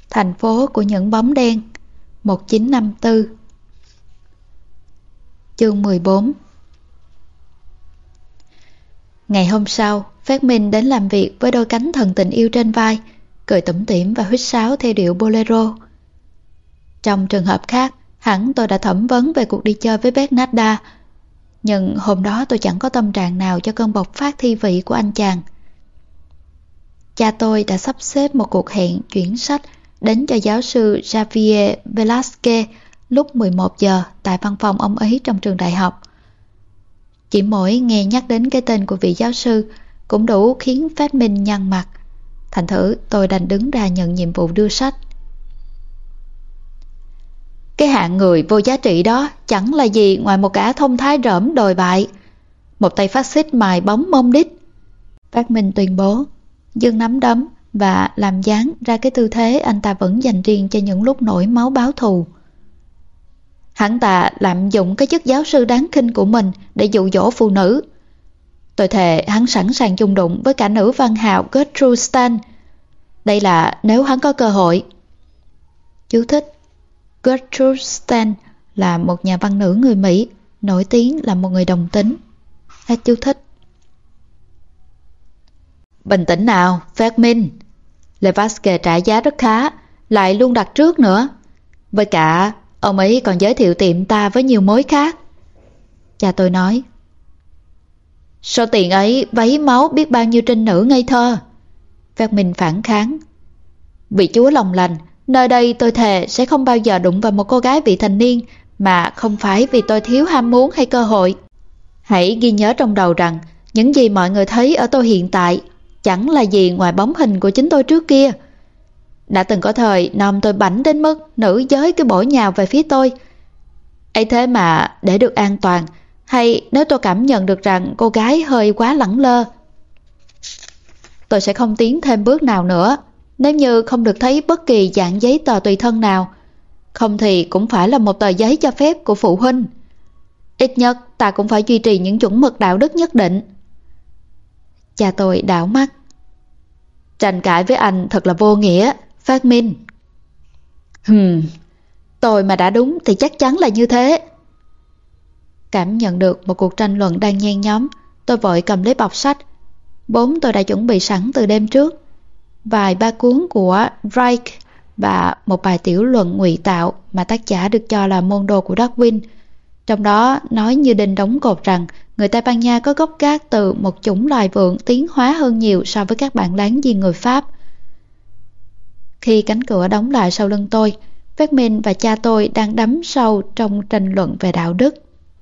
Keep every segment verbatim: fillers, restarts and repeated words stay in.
Thành phố của những bóng đen, một nghìn chín trăm năm mươi tư. Chương mười bốn. Ngày hôm sau, Phát Minh đến làm việc với đôi cánh thần tình yêu trên vai, cười tủm tỉm và huýt sáo theo điệu bolero. Trong trường hợp khác, hẳn tôi đã thẩm vấn về cuộc đi chơi với Bernarda, nhưng hôm đó tôi chẳng có tâm trạng nào cho cơn bộc phát thi vị của anh chàng. Cha tôi đã sắp xếp một cuộc hẹn chuyển sách đến cho giáo sư Javier Velasquez lúc mười một giờ tại văn phòng ông ấy trong trường đại học. Chỉ mỗi nghe nhắc đến cái tên của vị giáo sư cũng đủ khiến Phát Minh nhăn mặt. Thành thử tôi đành đứng ra nhận nhiệm vụ đưa sách. Cái hạng người vô giá trị đó chẳng là gì ngoài một gã thông thái rỡm đồi bại, một tay phát xít mài bóng mông đít. Phát Minh tuyên bố, giương nắm đấm và làm dáng ra cái tư thế anh ta vẫn dành riêng cho những lúc nổi máu báo thù. Hắn ta lạm dụng cái chức giáo sư đáng khinh của mình để dụ dỗ phụ nữ. Tôi thề hắn sẵn sàng chung đụng với cả nữ văn hào Gertrude Stein. Đây là nếu hắn có cơ hội. Chú thích: Gertrude Stein là một nhà văn nữ người Mỹ, nổi tiếng là một người đồng tính. Hết chú thích. Bình tĩnh nào, Phát Minh. Velasquez trả giá rất khá, lại luôn đặt trước nữa. Với cả, ông ấy còn giới thiệu tiệm ta với nhiều mối khác. Cha tôi nói. Số tiền ấy vấy máu biết bao nhiêu trinh nữ ngây thơ. Phát Minh phản kháng. Vị chúa lòng lành, nơi đây tôi thề sẽ không bao giờ đụng vào một cô gái vị thành niên mà không phải vì tôi thiếu ham muốn hay cơ hội. Hãy ghi nhớ trong đầu rằng những gì mọi người thấy ở tôi hiện tại chẳng là gì ngoài bóng hình của chính tôi trước kia. Đã từng có thời nòm tôi bảnh đến mức nữ giới cứ bổ nhào về phía tôi. Ấy thế mà để được an toàn, hay nếu tôi cảm nhận được rằng cô gái hơi quá lẳng lơ, tôi sẽ không tiến thêm bước nào nữa. Nếu như không được thấy bất kỳ dạng giấy tờ tùy thân nào, không thì cũng phải là một tờ giấy cho phép của phụ huynh. Ít nhất ta cũng phải duy trì những chuẩn mực đạo đức nhất định. Cha tôi đảo mắt. Tranh cãi với anh thật là vô nghĩa, Phát Minh. Hừm, tôi mà đã đúng thì chắc chắn là như thế. Cảm nhận được một cuộc tranh luận đang nhen nhóm, tôi vội cầm lấy bọc sách. Vốn tôi đã chuẩn bị sẵn từ đêm trước. Vài ba cuốn của Reich và một bài tiểu luận ngụy tạo mà tác giả được cho là môn đồ của Darwin. Trong đó nói như đinh đóng cột rằng người Tây Ban Nha có gốc gác từ một chủng loài vượn tiến hóa hơn nhiều so với các bạn láng giềng người Pháp. Khi cánh cửa đóng lại sau lưng tôi, Phát Minh và cha tôi đang đắm sâu trong tranh luận về đạo đức.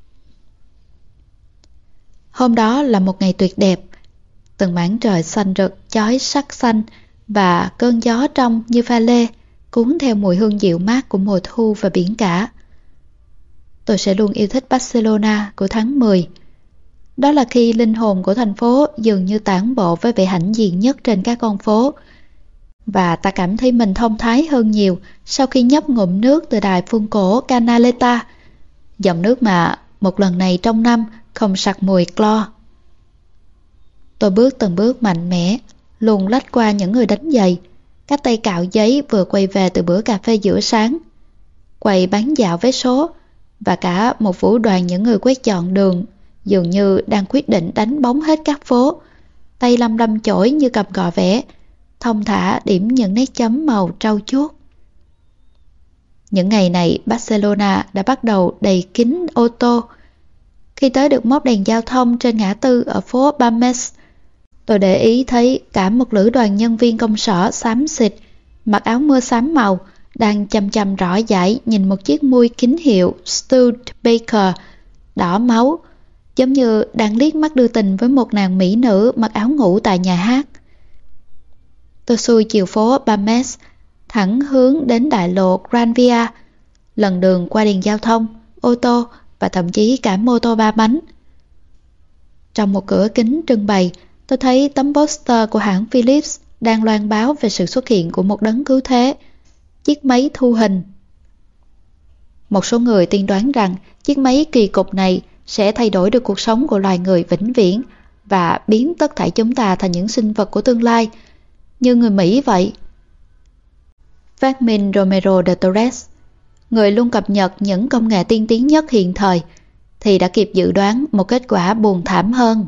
Hôm đó là một ngày tuyệt đẹp. Từng mảng trời xanh rực, chói sắc xanh và cơn gió trong như pha lê, cuốn theo mùi hương dịu mát của mùa thu và biển cả. Tôi sẽ luôn yêu thích Barcelona của tháng mười. Đó là khi linh hồn của thành phố dường như tản bộ với vẻ hãnh diện nhất trên các con phố. Và ta cảm thấy mình thông thái hơn nhiều sau khi nhấp ngụm nước từ đài phun cổ Canaleta, dòng nước mà một lần này trong năm không sặc mùi clo. Tôi bước từng bước mạnh mẽ, luồn lách qua những người đánh giày, các tay cạo giấy vừa quay về từ bữa cà phê giữa sáng, quầy bán dạo vé số, và cả một vũ đoàn những người quét dọn đường dường như đang quyết định đánh bóng hết các phố, tay lăm lăm chổi như cầm cọ vẽ, thong thả điểm những nét chấm màu trau chuốt. Những ngày này Barcelona đã bắt đầu đầy kín ô tô. Khi tới được móc đèn giao thông trên ngã tư ở phố Balmes, tôi để ý thấy cả một lữ đoàn nhân viên công sở xám xịt, mặc áo mưa xám màu, đang chăm chăm rõ dãi nhìn một chiếc mui kính hiệu Studebaker đỏ máu, giống như đang liếc mắt đưa tình với một nàng mỹ nữ mặc áo ngủ tại nhà hát. Tôi xuôi chiều phố Balmes, thẳng hướng đến đại lộ Gran Via, lần đường qua đèn giao thông, ô tô và thậm chí cả mô tô ba bánh. Trong một cửa kính trưng bày, tôi thấy tấm poster của hãng Philips đang loan báo về sự xuất hiện của một đấng cứu thế, chiếc máy thu hình. Một số người tiên đoán rằng chiếc máy kỳ cục này sẽ thay đổi được cuộc sống của loài người vĩnh viễn và biến tất thảy chúng ta thành những sinh vật của tương lai, như người Mỹ vậy. Phát minh Romero de Torres, người luôn cập nhật những công nghệ tiên tiến nhất hiện thời, thì đã kịp dự đoán một kết quả buồn thảm hơn.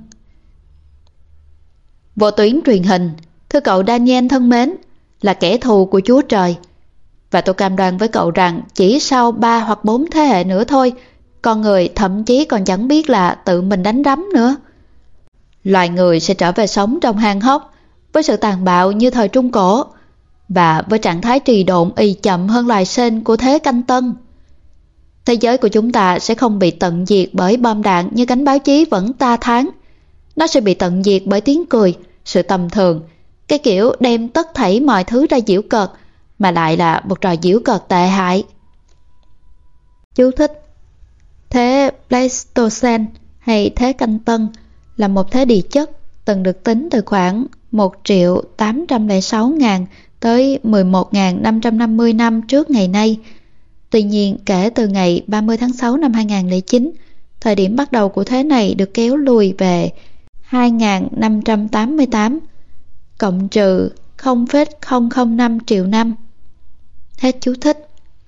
Vô tuyến truyền hình, thưa cậu Daniel thân mến, là kẻ thù của Chúa Trời. Và tôi cam đoan với cậu rằng chỉ sau ba hoặc bốn thế hệ nữa thôi, con người thậm chí còn chẳng biết là tự mình đánh đấm nữa. Loài người sẽ trở về sống trong hang hốc, với sự tàn bạo như thời Trung Cổ, và với trạng thái trì độn ì chậm hơn loài sên của thế Canh Tân. Thế giới của chúng ta sẽ không bị tận diệt bởi bom đạn như cánh báo chí vẫn ta thán. Nó sẽ bị tận diệt bởi tiếng cười, sự tầm thường, cái kiểu đem tất thảy mọi thứ ra giễu cợt, mà lại là một trò giễu cợt tệ hại. Chú thích: Thế Pleistocene hay thế Canh Tân là một thế địa chất từng được tính từ khoảng một triệu tám trăm lẻ sáu nghìn tới mười một nghìn năm trăm năm mươi năm trước ngày nay. Tuy nhiên, kể từ ngày ba mươi tháng sáu năm hai nghìn không trăm lẻ chín, thời điểm bắt đầu của thế này được kéo lùi về hai nghìn năm trăm tám mươi tám, cộng trừ không phẩy không không năm triệu năm. Hết chú thích.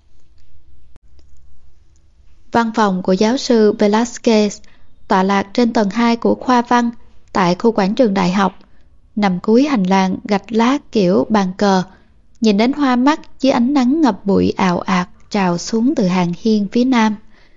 Văn phòng của giáo sư Velázquez tọa lạc trên tầng hai của khoa văn tại khu quảng trường đại học, nằm cuối hành lang gạch lát kiểu bàn cờ, nhìn đến hoa mắt dưới ánh nắng ngập bụi ào ạt trào xuống từ hàng hiên phía nam.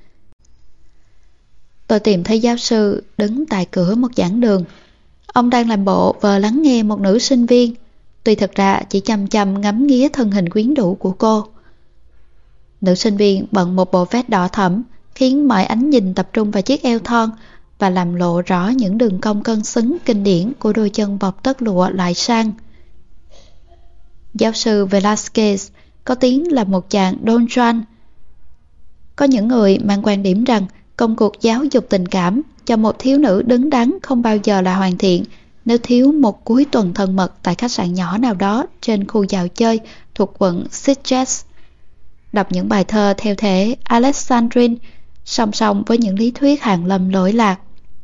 Tôi tìm thấy giáo sư đứng tại cửa một giảng đường. Ông đang làm bộ vờ lắng nghe một nữ sinh viên, tuy thực ra chỉ chăm chăm ngắm nghía thân hình quyến rũ của cô. Nữ sinh viên bận một bộ vest đỏ thẫm, khiến mọi ánh nhìn tập trung vào chiếc eo thon và làm lộ rõ những đường cong cân xứng kinh điển của đôi chân bọc tất lụa loại sang. Giáo sư Velázquez có tiếng là một chàng Don Juan. Có những người mang quan điểm rằng công cuộc giáo dục tình cảm cho một thiếu nữ đứng đắn không bao giờ là hoàn thiện nếu thiếu một cuối tuần thân mật tại khách sạn nhỏ nào đó trên khu dạo chơi thuộc quận Sitges. Đọc những bài thơ theo thể Alexandrine song song với những lý thuyết hàn lâm lỗi lạc.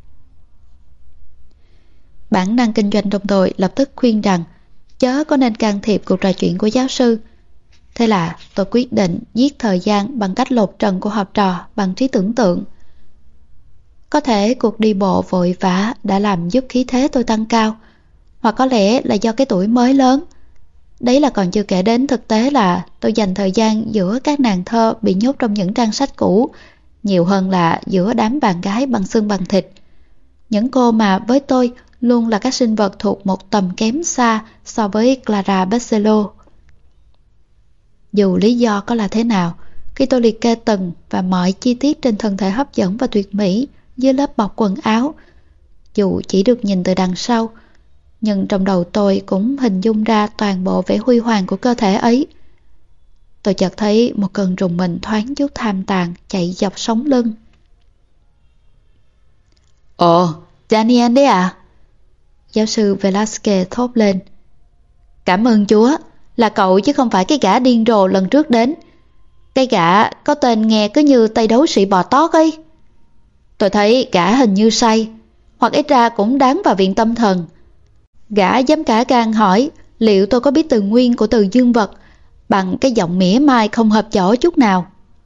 Bản năng kinh doanh trong tôi lập tức khuyên rằng chớ có nên can thiệp cuộc trò chuyện của giáo sư. Thế là tôi quyết định giết thời gian bằng cách lột trần của học trò bằng trí tưởng tượng. Có thể cuộc đi bộ vội vã đã làm giúp khí thế tôi tăng cao, hoặc có lẽ là do cái tuổi mới lớn. Đấy là còn chưa kể đến thực tế là tôi dành thời gian giữa các nàng thơ bị nhốt trong những trang sách cũ, nhiều hơn là giữa đám bạn gái bằng xương bằng thịt. Những cô mà với tôi luôn là các sinh vật thuộc một tầm kém xa so với Clara Barceló. Dù lý do có là thế nào, khi tôi liệt kê từng và mọi chi tiết trên thân thể hấp dẫn và tuyệt mỹ dưới lớp bọc quần áo, dù chỉ được nhìn từ đằng sau, nhưng trong đầu tôi cũng hình dung ra toàn bộ vẻ huy hoàng của cơ thể ấy. Tôi chợt thấy một cơn rùng mình thoáng chút tham tàn chạy dọc sống lưng. Ồ, Daniel đấy à? Giáo sư Velázquez thốt lên. Cảm ơn Chúa, là cậu chứ không phải cái gã điên rồ lần trước đến. Cái gã có tên nghe cứ như tay đấu sĩ bò tót ấy. Tôi thấy gã hình như say, hoặc ít ra cũng đáng vào viện tâm thần. Gã dám cả gan hỏi liệu tôi có biết từ nguyên của từ dương vật bằng cái giọng mỉa mai không hợp chỗ chút nào.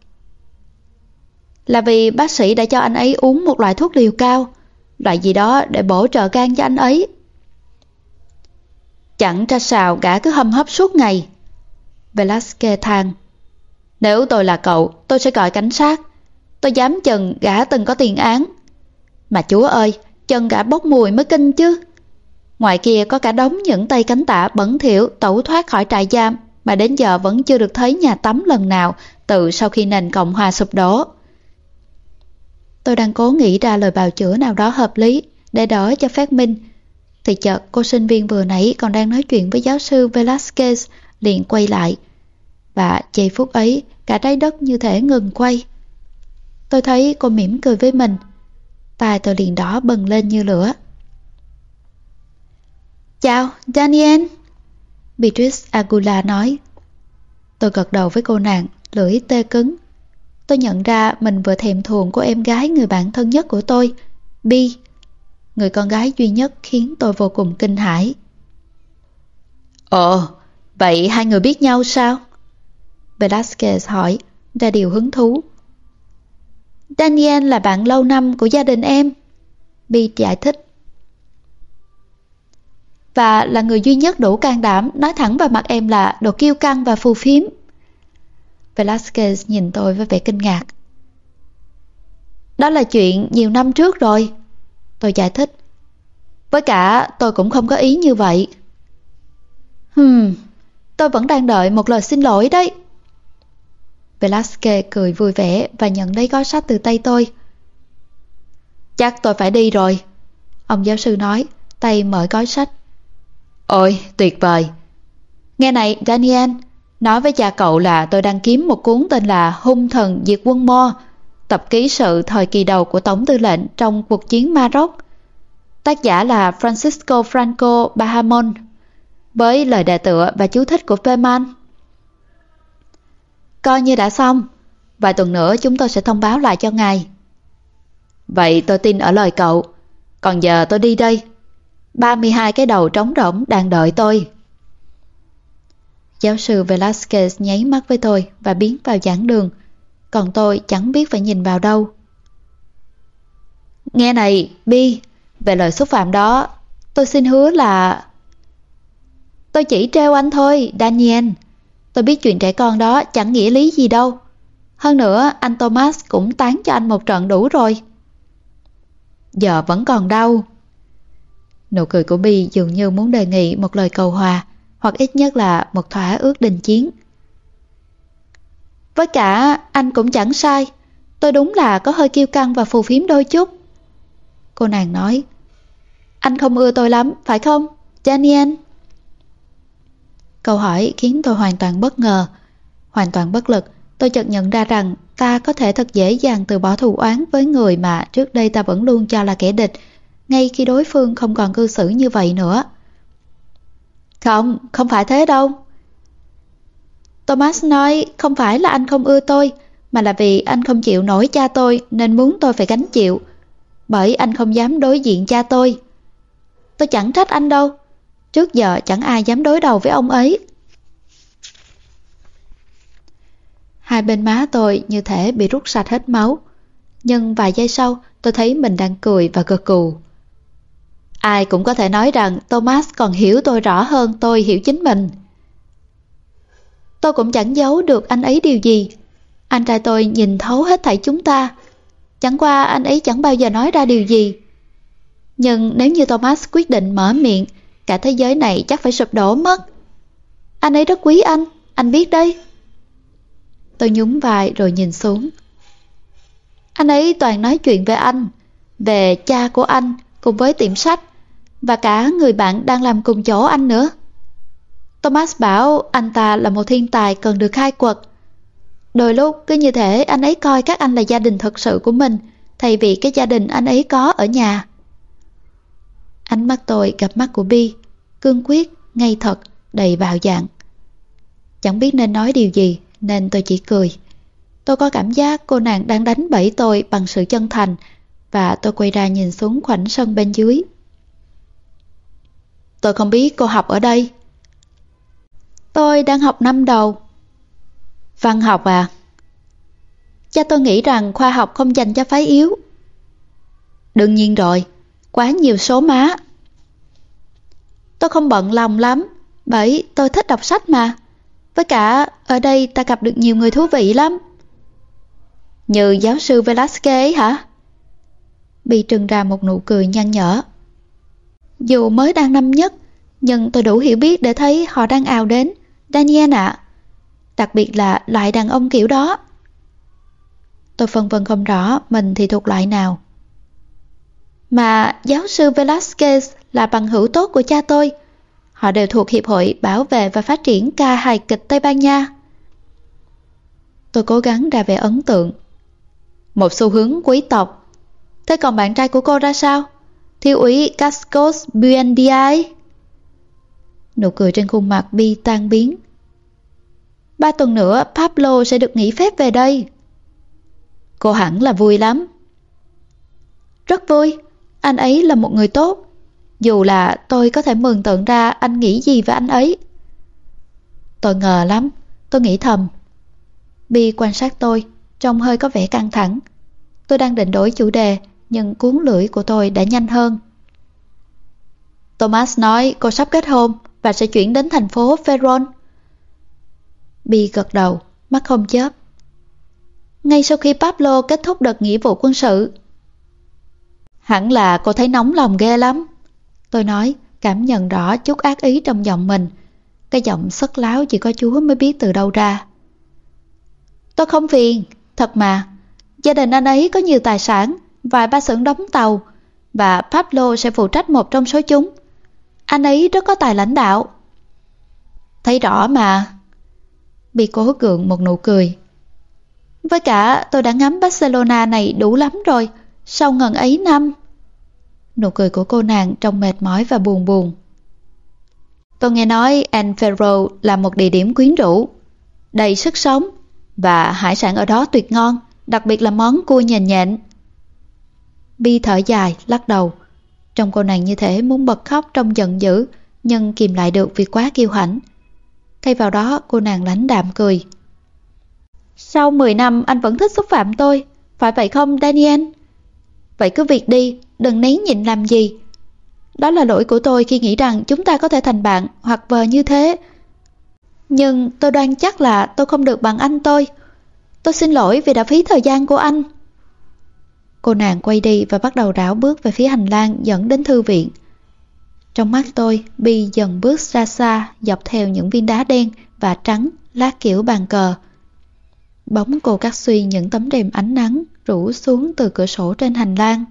Là vì bác sĩ đã cho anh ấy uống một loại thuốc liều cao, loại gì đó để bổ trợ gan cho anh ấy. Chẳng ra sao gã cứ hâm hấp suốt ngày. Velázquez than. Nếu tôi là cậu, tôi sẽ gọi cảnh sát. Tôi dám chừng gã từng có tiền án. Mà Chúa ơi, chân gã bốc mùi mới kinh chứ. Ngoài kia có cả đống những tay cánh tả bẩn thỉu tẩu thoát khỏi trại giam mà đến giờ vẫn chưa được thấy nhà tắm lần nào từ sau khi nền Cộng hòa sụp đổ. Tôi đang cố nghĩ ra lời bào chữa nào đó hợp lý để đỡ cho phát minh, thì chợt cô sinh viên vừa nãy còn đang nói chuyện với giáo sư Velázquez liền quay lại, và giây phút ấy cả trái đất như thể ngừng quay. Tôi thấy cô mỉm cười với mình, tai tôi liền đỏ bừng lên như lửa. Chào, Daniel, Beatrice Agula nói. Tôi gật đầu với cô nàng, lưỡi tê cứng. Tôi nhận ra mình vừa thèm thuồng cô em gái người bạn thân nhất của tôi, Bi, người con gái duy nhất khiến tôi vô cùng kinh hãi. Ồ, vậy hai người biết nhau sao? Velasquez hỏi, ra điều hứng thú. Daniel là bạn lâu năm của gia đình em, Bi giải thích. Và là người duy nhất đủ can đảm nói thẳng vào mặt em là đồ kiêu căng và phù phiếm. Velasquez nhìn tôi với vẻ kinh ngạc. Đó là chuyện nhiều năm trước rồi, tôi giải thích. Với cả tôi cũng không có ý như vậy. Hmm, tôi vẫn đang đợi một lời xin lỗi đấy. Velasquez cười vui vẻ và nhận lấy gói sách từ tay tôi. Chắc tôi phải đi rồi, ông giáo sư nói, tay mở gói sách. Ôi, tuyệt vời. Nghe này, Daniel, nói với cha cậu là tôi đang kiếm một cuốn tên là Hung thần diệt quân Mo, tập ký sự thời kỳ đầu của Tổng tư lệnh trong cuộc chiến Maroc. Tác giả là Francisco Franco Bahamon, với lời đề tựa và chú thích của Feynman. Coi như đã xong, vài tuần nữa chúng tôi sẽ thông báo lại cho ngài. Vậy tôi tin ở lời cậu, còn giờ tôi đi đây. ba mươi hai cái đầu trống rỗng đang đợi tôi. Giáo sư Velasquez nháy mắt với tôi và biến vào giảng đường, còn tôi chẳng biết phải nhìn vào đâu. Nghe này, Bi, về lời xúc phạm đó, tôi xin hứa là... Tôi chỉ trêu anh thôi, Daniel. Tôi biết chuyện trẻ con đó chẳng nghĩa lý gì đâu. Hơn nữa, anh Thomas cũng tán cho anh một trận đủ rồi. Giờ vẫn còn đau. Nụ cười của Bi dường như muốn đề nghị một lời cầu hòa, hoặc ít nhất là một thỏa ước đình chiến. Với cả, anh cũng chẳng sai. Tôi đúng là có hơi kiêu căng và phù phiếm đôi chút. Cô nàng nói. Anh không ưa tôi lắm, phải không, Daniel? Câu hỏi khiến tôi hoàn toàn bất ngờ. Hoàn toàn bất lực, tôi chợt nhận ra rằng ta có thể thật dễ dàng từ bỏ thù oán với người mà trước đây ta vẫn luôn cho là kẻ địch, ngay khi đối phương không còn cư xử như vậy nữa. Không, không phải thế đâu. Thomas nói không phải là anh không ưa tôi, mà là vì anh không chịu nổi cha tôi nên muốn tôi phải gánh chịu. Bởi anh không dám đối diện cha tôi. Tôi chẳng trách anh đâu. Trước giờ chẳng ai dám đối đầu với ông ấy. Hai bên má tôi như thể bị rút sạch hết máu. Nhưng vài giây sau tôi thấy mình đang cười và gật gù. Ai cũng có thể nói rằng Thomas còn hiểu tôi rõ hơn tôi hiểu chính mình. Tôi cũng chẳng giấu được anh ấy điều gì. Anh trai tôi nhìn thấu hết thảy chúng ta. Chẳng qua anh ấy chẳng bao giờ nói ra điều gì. Nhưng nếu như Thomas quyết định mở miệng, cả thế giới này chắc phải sụp đổ mất. Anh ấy rất quý anh, anh biết đấy. Tôi nhún vai rồi nhìn xuống. Anh ấy toàn nói chuyện về anh, về cha của anh cùng với tiệm sách, và cả người bạn đang làm cùng chỗ anh nữa. Thomas bảo anh ta là một thiên tài cần được khai quật. Đôi lúc cứ như thể anh ấy coi các anh là gia đình thật sự của mình, thay vì cái gia đình anh ấy có ở nhà. Ánh mắt tôi gặp mắt của Bi, cương quyết, ngây thật, đầy bạo dạn. Chẳng biết nên nói điều gì nên tôi chỉ cười. Tôi có cảm giác cô nàng đang đánh bẫy tôi bằng sự chân thành, và tôi quay ra nhìn xuống khoảnh sân bên dưới. Tôi không biết cô học ở đây. Tôi đang học năm đầu. Văn học à? Cha tôi nghĩ rằng khoa học không dành cho phái yếu. Đương nhiên rồi, quá nhiều số má. Tôi không bận lòng lắm, bởi tôi thích đọc sách mà. Với cả ở đây ta gặp được nhiều người thú vị lắm. Như giáo sư Velasquez ấy hả? Bị trừng ra một nụ cười nhăn nhở. Dù mới đang năm nhất, nhưng tôi đủ hiểu biết để thấy họ đang ào đến, Daniel ạ. Đặc biệt là loại đàn ông kiểu đó. Tôi phân vân không rõ mình thì thuộc loại nào. Mà giáo sư Velasquez là bằng hữu tốt của cha tôi. Họ đều thuộc Hiệp hội Bảo vệ và Phát triển ca hài kịch Tây Ban Nha. Tôi cố gắng ra vẻ ấn tượng. Một xu hướng quý tộc. Thế còn bạn trai của cô ra sao? Thiếu úy Cascos Buendia. Nụ cười trên khuôn mặt Bi tan biến. Ba tuần nữa Pablo sẽ được nghỉ phép về đây. Cô hẳn là vui lắm. Rất vui. Anh ấy là một người tốt. Dù là tôi có thể mường tượng ra anh nghĩ gì về anh ấy. Tôi ngờ lắm. Tôi nghĩ thầm. Bi quan sát tôi, trông hơi có vẻ căng thẳng. Tôi đang định đổi chủ đề, nhưng cuốn lưỡi của tôi đã nhanh hơn. Thomas nói cô sắp kết hôn và sẽ chuyển đến thành phố Ferron. Bi gật đầu, mắt không chớp. Ngay sau khi Pablo kết thúc đợt nghĩa vụ quân sự. Hẳn là cô thấy nóng lòng ghê lắm. Tôi nói, cảm nhận rõ chút ác ý trong giọng mình. Cái giọng sất láo chỉ có Chúa mới biết từ đâu ra. Tôi không phiền, thật mà. Gia đình anh ấy có nhiều tài sản, vài ba xưởng đóng tàu, và Pablo sẽ phụ trách một trong số chúng. Anh ấy rất có tài lãnh đạo. Thấy rõ mà. Bi cố gượng một nụ cười. Với cả tôi đã ngắm Barcelona này đủ lắm rồi, sau ngần ấy năm. Nụ cười của cô nàng trông mệt mỏi và buồn buồn. Tôi nghe nói El Ferro là một địa điểm quyến rũ, đầy sức sống, và hải sản ở đó tuyệt ngon, đặc biệt là món cua nhền nhện. Bi thở dài, lắc đầu. Trông cô nàng như thể muốn bật khóc trong giận dữ, nhưng kìm lại được vì quá kiêu hãnh. Thay vào đó cô nàng lãnh đạm cười. Sau mười năm anh vẫn thích xúc phạm tôi, phải vậy không Daniel? Vậy cứ việc đi, đừng nén nhịn làm gì. Đó là lỗi của tôi khi nghĩ rằng chúng ta có thể thành bạn hoặc vợ như thế. Nhưng tôi đoan chắc là tôi không được bằng anh tôi. Tôi xin lỗi vì đã phí thời gian của anh. Cô nàng quay đi và bắt đầu rảo bước về phía hành lang dẫn đến thư viện. Trong mắt tôi, Bi dần bước ra xa dọc theo những viên đá đen và trắng lát kiểu bàn cờ. Bóng cô cắt suy những tấm rèm ánh nắng rủ xuống từ cửa sổ trên hành lang.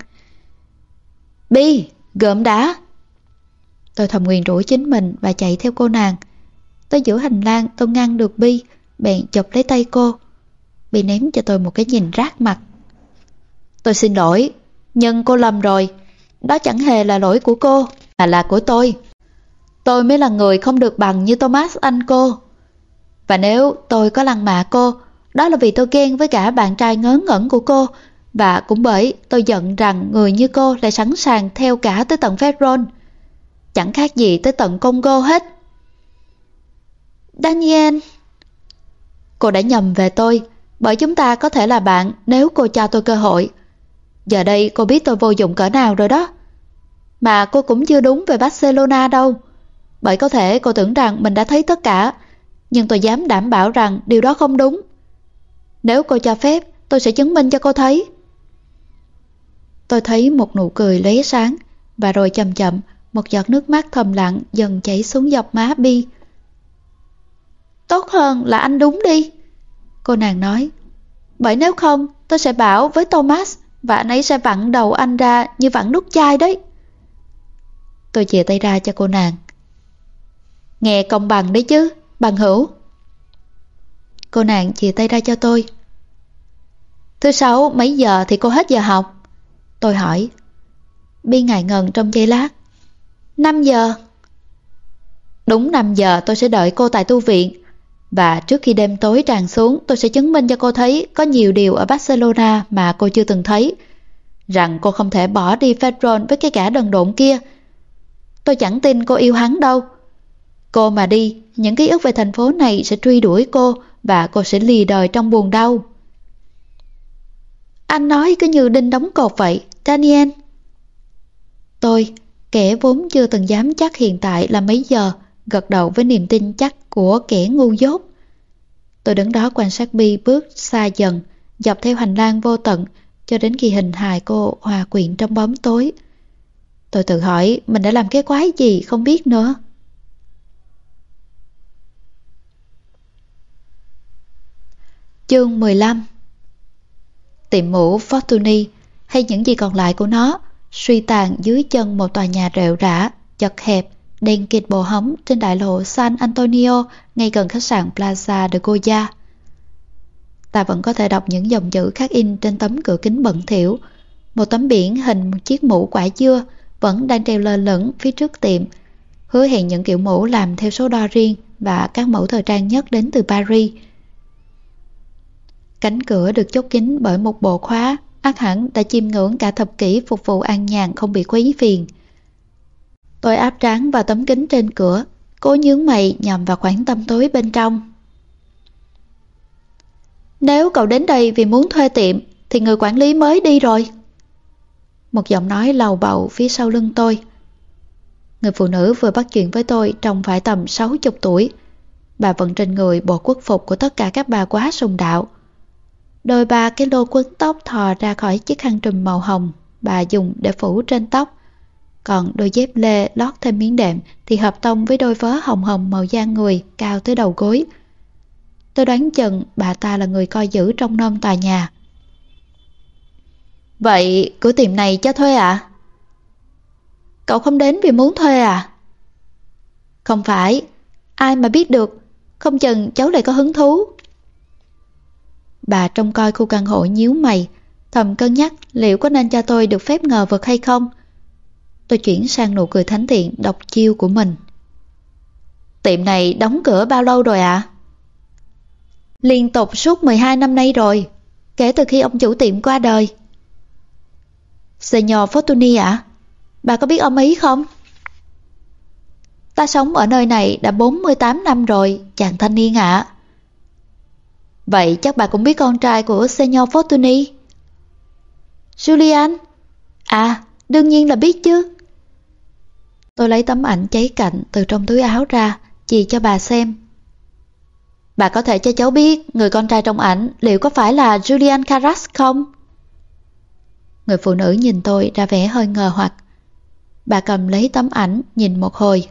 Bi, gượm đá. Tôi thầm nguyền rủa chính mình và chạy theo cô nàng. Tới giữa hành lang tôi ngăn được Bi, bèn chụp lấy tay cô. Bi ném cho tôi một cái nhìn rát mặt. Tôi xin lỗi, nhưng cô lầm rồi. Đó chẳng hề là lỗi của cô, mà là của tôi. Tôi mới là người không được bằng như Thomas anh cô. Và nếu tôi có lăng mạ cô, đó là vì tôi ghen với cả bạn trai ngớ ngẩn của cô. Và cũng bởi tôi giận rằng người như cô lại sẵn sàng theo cả tới tận Ferron. Chẳng khác gì tới tận Congo hết. Daniel, cô đã nhầm về tôi, bởi chúng ta có thể là bạn nếu cô cho tôi cơ hội. Giờ đây cô biết tôi vô dụng cỡ nào rồi đó. Mà cô cũng chưa đúng về Barcelona đâu. Bởi có thể cô tưởng rằng mình đã thấy tất cả, nhưng tôi dám đảm bảo rằng điều đó không đúng. Nếu cô cho phép, tôi sẽ chứng minh cho cô thấy. Tôi thấy một nụ cười lóe sáng, và rồi chậm chậm, một giọt nước mắt thầm lặng dần chảy xuống dọc má Bi. Tốt hơn là anh đúng đi, cô nàng nói. Bởi nếu không, tôi sẽ bảo với Thomas, và anh ấy sẽ vặn đầu anh ra như vặn nút chai đấy. Tôi chìa tay ra cho cô nàng. Nghe công bằng đấy chứ, bằng hữu. Cô nàng chìa tay ra cho tôi. Thứ sáu mấy giờ thì cô hết giờ học? Tôi hỏi. Bi ngại ngần trong giây lát. Năm giờ. Đúng năm giờ tôi sẽ đợi cô tại tu viện. Và trước khi đêm tối tràn xuống, tôi sẽ chứng minh cho cô thấy có nhiều điều ở Barcelona mà cô chưa từng thấy. Rằng cô không thể bỏ đi Ferron với cái gã đần độn kia. Tôi chẳng tin cô yêu hắn đâu. Cô mà đi, những ký ức về thành phố này sẽ truy đuổi cô, và cô sẽ lìa đời trong buồn đau. Anh nói cứ như đinh đóng cột vậy, Daniel. Tôi, kẻ vốn chưa từng dám chắc hiện tại là mấy giờ, gật đầu với niềm tin chắc của kẻ ngu dốt. Tôi đứng đó quan sát Bi bước xa dần, dọc theo hành lang vô tận, cho đến khi hình hài cô hòa quyện trong bóng tối. Tôi tự hỏi mình đã làm cái quái gì không biết nữa. Chương mười lăm. Tiệm mũ Fortuny, hay những gì còn lại của nó, suy tàn dưới chân một tòa nhà rệu rã, chật hẹp, đèn kịt bồ hóng trên đại lộ San Antonio, ngay gần khách sạn Plaza de Goya. Ta vẫn có thể đọc những dòng chữ khắc in trên tấm cửa kính bẩn thỉu. Một tấm biển hình một chiếc mũ quả dưa vẫn đang treo lơ lửng phía trước tiệm, hứa hẹn những kiểu mũ làm theo số đo riêng và các mẫu thời trang nhất đến từ Paris. Cánh cửa được chốt kín bởi một bộ khóa, ắt hẳn đã chiêm ngưỡng cả thập kỷ phục vụ an nhàn không bị quấy phiền. Tôi áp trán vào tấm kính trên cửa, cố nhướng mày nhằm vào khoảng tăm tối bên trong. Nếu cậu đến đây vì muốn thuê tiệm thì người quản lý mới đi rồi. Một giọng nói lầu bầu phía sau lưng tôi. Người phụ nữ vừa bắt chuyện với tôi trông phải tầm sáu mươi tuổi. Bà vận trên người bộ quốc phục của tất cả các bà quá sùng đạo. Đôi ba cái lô quấn tóc thò ra khỏi chiếc khăn trùm màu hồng bà dùng để phủ trên tóc. Còn đôi dép lê lót thêm miếng đệm thì hợp tông với đôi vớ hồng hồng màu da người cao tới đầu gối. Tôi đoán chừng bà ta là người coi giữ trong nom tòa nhà. Vậy cửa tiệm này cho thuê ạ? À? Cậu không đến vì muốn thuê à? Không phải, ai mà biết được, không chừng cháu lại có hứng thú. Bà trông coi khu căn hộ nhíu mày, thầm cân nhắc liệu có nên cho tôi được phép ngờ vực hay không. Tôi chuyển sang nụ cười thánh thiện độc chiêu của mình. Tiệm này đóng cửa bao lâu rồi ạ? À? Liên tục suốt mười hai năm nay rồi, kể từ khi ông chủ tiệm qua đời. Senor Fortuny ạ? À? Bà có biết ông ấy không? Ta sống ở nơi này đã bốn mươi tám năm rồi, chàng thanh niên ạ. À. Vậy chắc bà cũng biết con trai của Senor Fortuny. Julian? À, đương nhiên là biết chứ. Tôi lấy tấm ảnh cháy cạnh từ trong túi áo ra, chì cho bà xem. Bà có thể cho cháu biết người con trai trong ảnh liệu có phải là Julian Carras không? Người phụ nữ nhìn tôi ra vẻ hơi ngờ hoặc. Bà cầm lấy tấm ảnh nhìn một hồi.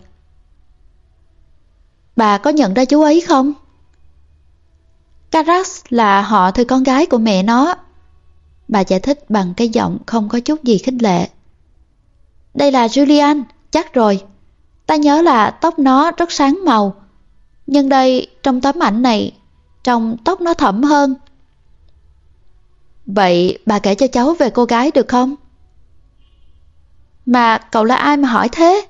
Bà có nhận ra chú ấy không? Carras là họ thưa con gái của mẹ nó. Bà giải thích bằng cái giọng không có chút gì khích lệ. Đây là Julian, chắc rồi. Ta nhớ là tóc nó rất sáng màu. Nhưng đây, trong tấm ảnh này, trông tóc nó thẫm hơn. Vậy bà kể cho cháu về cô gái được không? Mà cậu là ai mà hỏi thế?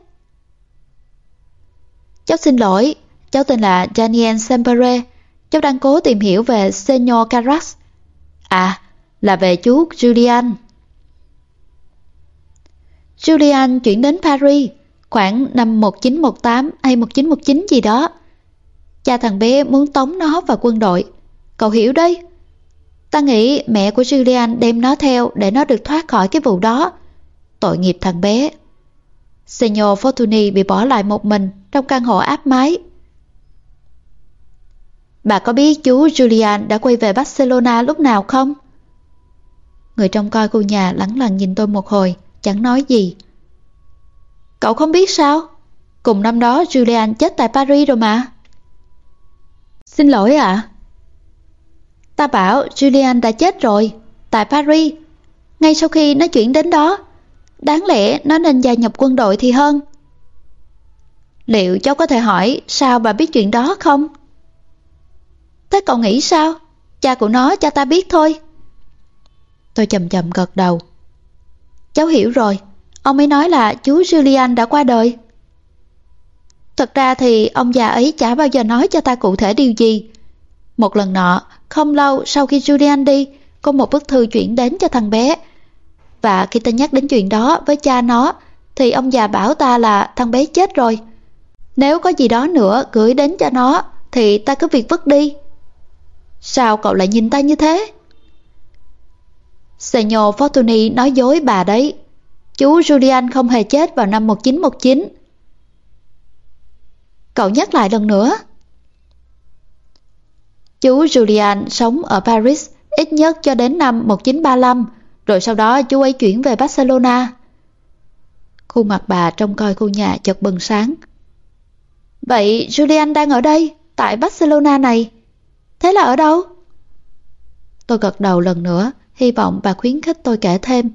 Cháu xin lỗi, cháu tên là Daniel Sempere. Cháu đang cố tìm hiểu về Senor Carras. À, là về chú Julian. Julian chuyển đến Paris khoảng năm một chín một tám hay một chín một chín gì đó. Cha thằng bé muốn tống nó vào quân đội. Cậu hiểu đấy. Ta nghĩ mẹ của Julian đem nó theo để nó được thoát khỏi cái vụ đó. Tội nghiệp thằng bé. Senor Fortuny bị bỏ lại một mình trong căn hộ áp mái. Bà có biết chú Julian đã quay về Barcelona lúc nào không? Người trông coi khu nhà lẳng lặng nhìn tôi một hồi, chẳng nói gì. Cậu không biết sao? Cùng năm đó Julian chết tại Paris rồi mà. Xin lỗi ạ. À? Ta bảo Julian đã chết rồi, tại Paris, ngay sau khi nó chuyển đến đó. Đáng lẽ nó nên gia nhập quân đội thì hơn. Liệu cháu có thể hỏi sao bà biết chuyện đó không? Thế cậu nghĩ sao? Cha của nó cho ta biết thôi. Tôi chậm chậm gật đầu. Cháu hiểu rồi. Ông ấy nói là chú Julian đã qua đời. Thật ra thì ông già ấy chả bao giờ nói cho ta cụ thể điều gì. Một lần nọ, không lâu sau khi Julian đi, có một bức thư chuyển đến cho thằng bé. Và khi ta nhắc đến chuyện đó với cha nó, thì ông già bảo ta là thằng bé chết rồi. Nếu có gì đó nữa gửi đến cho nó, thì ta cứ việc vứt đi. Sao cậu lại nhìn ta như thế? Senor Fortuny nói dối bà đấy. Chú Julian không hề chết vào năm một chín một chín. Cậu nhắc lại lần nữa. Chú Julian sống ở Paris ít nhất cho đến năm một chín ba lăm, rồi sau đó chú ấy chuyển về Barcelona. Khuôn mặt bà trông coi khu nhà chợt bừng sáng. Vậy Julian đang ở đây, tại Barcelona này. Thế là ở đâu? Tôi gật đầu lần nữa, hy vọng bà khuyến khích tôi kể thêm.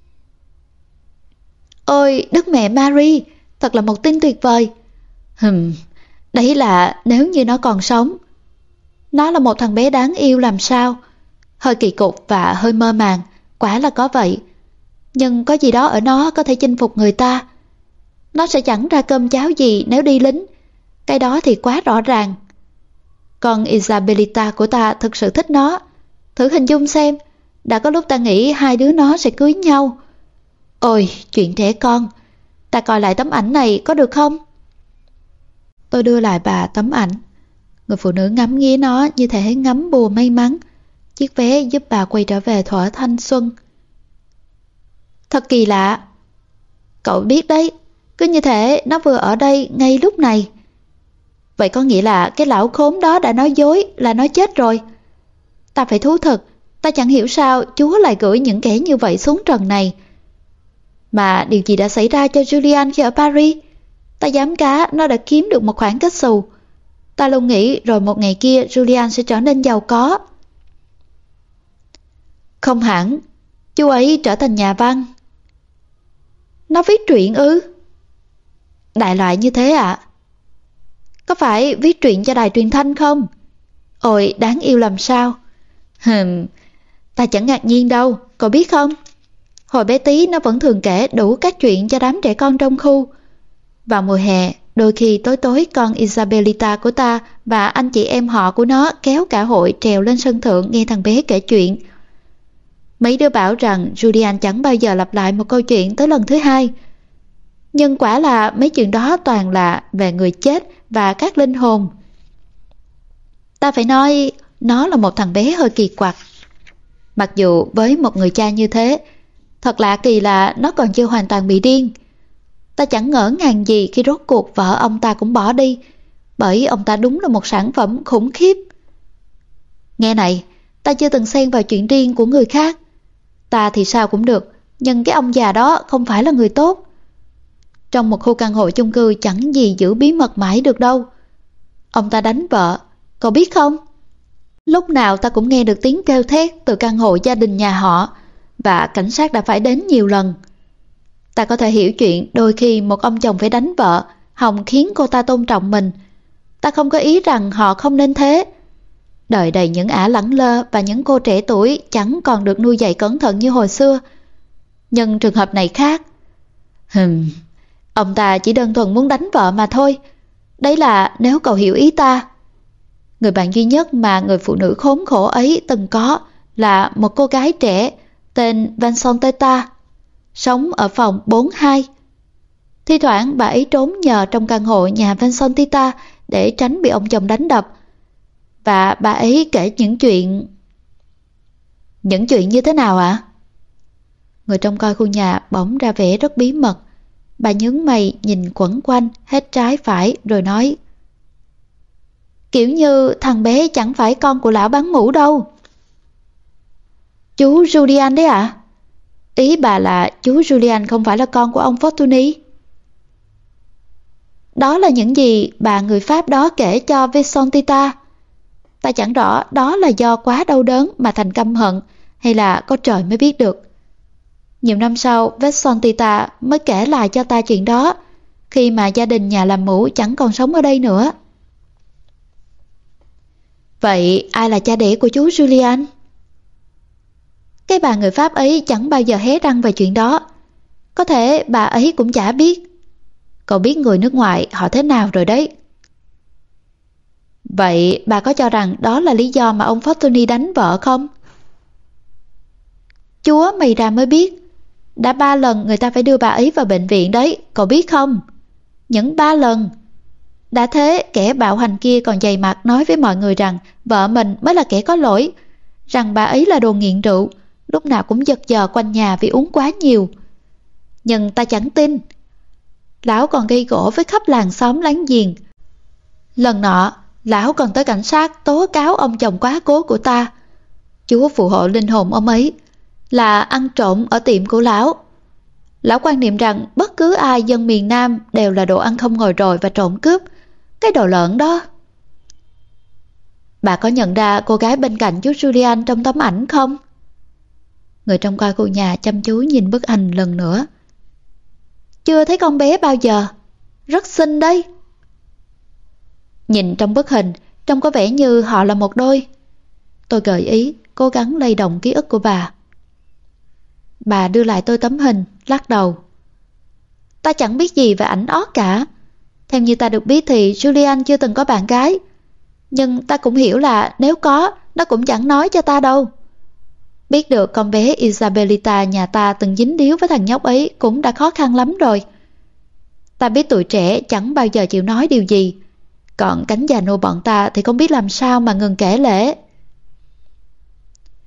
Ôi, Đức Mẹ Mary, thật là một tin tuyệt vời. Hừm, đấy là nếu như nó còn sống. Nó là một thằng bé đáng yêu làm sao. Hơi kỳ cục và hơi mơ màng, quả là có vậy. Nhưng có gì đó ở nó có thể chinh phục người ta. Nó sẽ chẳng ra cơm cháo gì nếu đi lính. Cái đó thì quá rõ ràng. Còn Isabelita của ta thực sự thích nó. Thử hình dung xem, đã có lúc ta nghĩ hai đứa nó sẽ cưới nhau. Ôi, chuyện trẻ con. Ta coi lại tấm ảnh này có được không? Tôi đưa lại bà tấm ảnh. Người phụ nữ ngắm nghía nó như thể ngắm bùa may mắn. chiếc vé giúp bà quay trở về thuở thanh xuân. Thật kỳ lạ. Cậu biết đấy, cứ như thể nó vừa ở đây ngay lúc này. Vậy có nghĩa là cái lão khốn đó đã nói dối, là nó chết rồi. Ta phải thú thực, ta chẳng hiểu sao Chúa lại gửi những kẻ như vậy xuống trần này. Mà điều gì đã xảy ra cho Julian khi ở Paris? Ta dám cá nó đã kiếm được một khoản kết xù. Ta luôn nghĩ rồi một ngày kia Julian sẽ trở nên giàu có. Không hẳn, chú ấy trở thành nhà văn. Nó viết truyện ư? Đại loại như thế ạ. À? Có phải viết truyện cho đài truyền thanh không? Ôi, đáng yêu làm sao. Hừm, ta chẳng ngạc nhiên đâu, cậu biết không? Hồi bé tí nó vẫn thường kể đủ các chuyện cho đám trẻ con trong khu. Vào mùa hè, đôi khi tối tối con Isabelita của ta và anh chị em họ của nó kéo cả hội trèo lên sân thượng nghe thằng bé kể chuyện. Mấy đứa bảo rằng Julian chẳng bao giờ lặp lại một câu chuyện tới lần thứ hai. Nhưng quả là mấy chuyện đó toàn là về người chết và các linh hồn. Ta phải nói nó là một thằng bé hơi kỳ quặc. Mặc dù với một người cha như thế, thật lạ kỳ là nó còn chưa hoàn toàn bị điên. Ta chẳng ngỡ ngàng gì khi rốt cuộc vợ ông ta cũng bỏ đi, bởi ông ta đúng là một sản phẩm khủng khiếp. Nghe này, ta chưa từng xen vào chuyện riêng của người khác. Ta thì sao cũng được, nhưng cái ông già đó không phải là người tốt. Trong một khu căn hộ chung cư chẳng gì giữ bí mật mãi được đâu. Ông ta đánh vợ, cậu biết không? Lúc nào ta cũng nghe được tiếng kêu thét từ căn hộ gia đình nhà họ, và cảnh sát đã phải đến nhiều lần. Ta có thể hiểu chuyện đôi khi một ông chồng phải đánh vợ, hòng khiến cô ta tôn trọng mình. Ta không có ý rằng họ không nên thế. Đời đầy những ả lẳng lơ và những cô trẻ tuổi chẳng còn được nuôi dạy cẩn thận như hồi xưa. Nhưng trường hợp này khác. Hừm, ông ta chỉ đơn thuần muốn đánh vợ mà thôi. Đấy là nếu cậu hiểu ý ta. Người bạn duy nhất mà người phụ nữ khốn khổ ấy từng có là một cô gái trẻ tên Vincentetta, sống ở phòng bốn hai. Thi thoảng bà ấy trốn nhờ trong căn hộ nhà Vincentetta để tránh bị ông chồng đánh đập. Và bà ấy kể những chuyện... Những chuyện như thế nào ạ? À? Người trông coi khu nhà bỗng ra vẻ rất bí mật. Bà nhướng mày nhìn quẩn quanh hết trái phải rồi nói: Kiểu như thằng bé chẳng phải con của lão bán mũ đâu. Chú Julian đấy ạ? À? Ý bà là chú Julian không phải là con của ông Fortuny? Đó là những gì bà người Pháp đó kể cho Vincentita. Ta chẳng rõ đó là do quá đau đớn mà thành căm hận, hay là có trời mới biết được. Nhiều năm sau, Vincentita mới kể lại cho ta chuyện đó, khi mà gia đình nhà làm mũ chẳng còn sống ở đây nữa. Vậy ai là cha đẻ của chú Julian? Cái bà người Pháp ấy chẳng bao giờ hé răng về chuyện đó. Có thể bà ấy cũng chả biết. Cậu biết người nước ngoài họ thế nào rồi đấy. Vậy bà có cho rằng đó là lý do mà ông Fortuny đánh vợ không? Chúa mày ra mới biết. Đã ba lần người ta phải đưa bà ấy vào bệnh viện đấy, cậu biết không? Những ba lần. Đã thế, kẻ bạo hành kia còn dày mặt nói với mọi người rằng vợ mình mới là kẻ có lỗi, rằng bà ấy là đồ nghiện rượu, lúc nào cũng giật giờ quanh nhà vì uống quá nhiều. Nhưng ta chẳng tin. Lão còn gây gổ với khắp làng xóm láng giềng. Lần nọ, lão còn tới cảnh sát tố cáo ông chồng quá cố của ta, Chúa phù hộ linh hồn ông ấy, là ăn trộm ở tiệm của lão. Lão quan niệm rằng bất cứ ai dân miền Nam đều là đồ ăn không ngồi rồi và trộm cướp. Cái đồ lợn đó. Bà có nhận ra cô gái bên cạnh chú Julian trong tấm ảnh không? Người trông coi khu nhà chăm chú nhìn bức ảnh lần nữa. Chưa thấy con bé bao giờ. Rất xinh đấy. Nhìn trong bức hình, trông có vẻ như họ là một đôi. Tôi gợi ý, cố gắng lay động ký ức của bà. Bà đưa lại tôi tấm hình, lắc đầu. Ta chẳng biết gì về ảnh ót cả. Theo như ta được biết thì Julian chưa từng có bạn gái. Nhưng ta cũng hiểu là nếu có, nó cũng chẳng nói cho ta đâu. Biết được con bé Isabelita nhà ta từng dính líu với thằng nhóc ấy cũng đã khó khăn lắm rồi. Ta biết tụi trẻ chẳng bao giờ chịu nói điều gì. Còn cánh già nô bọn ta thì không biết làm sao mà ngừng kể lể.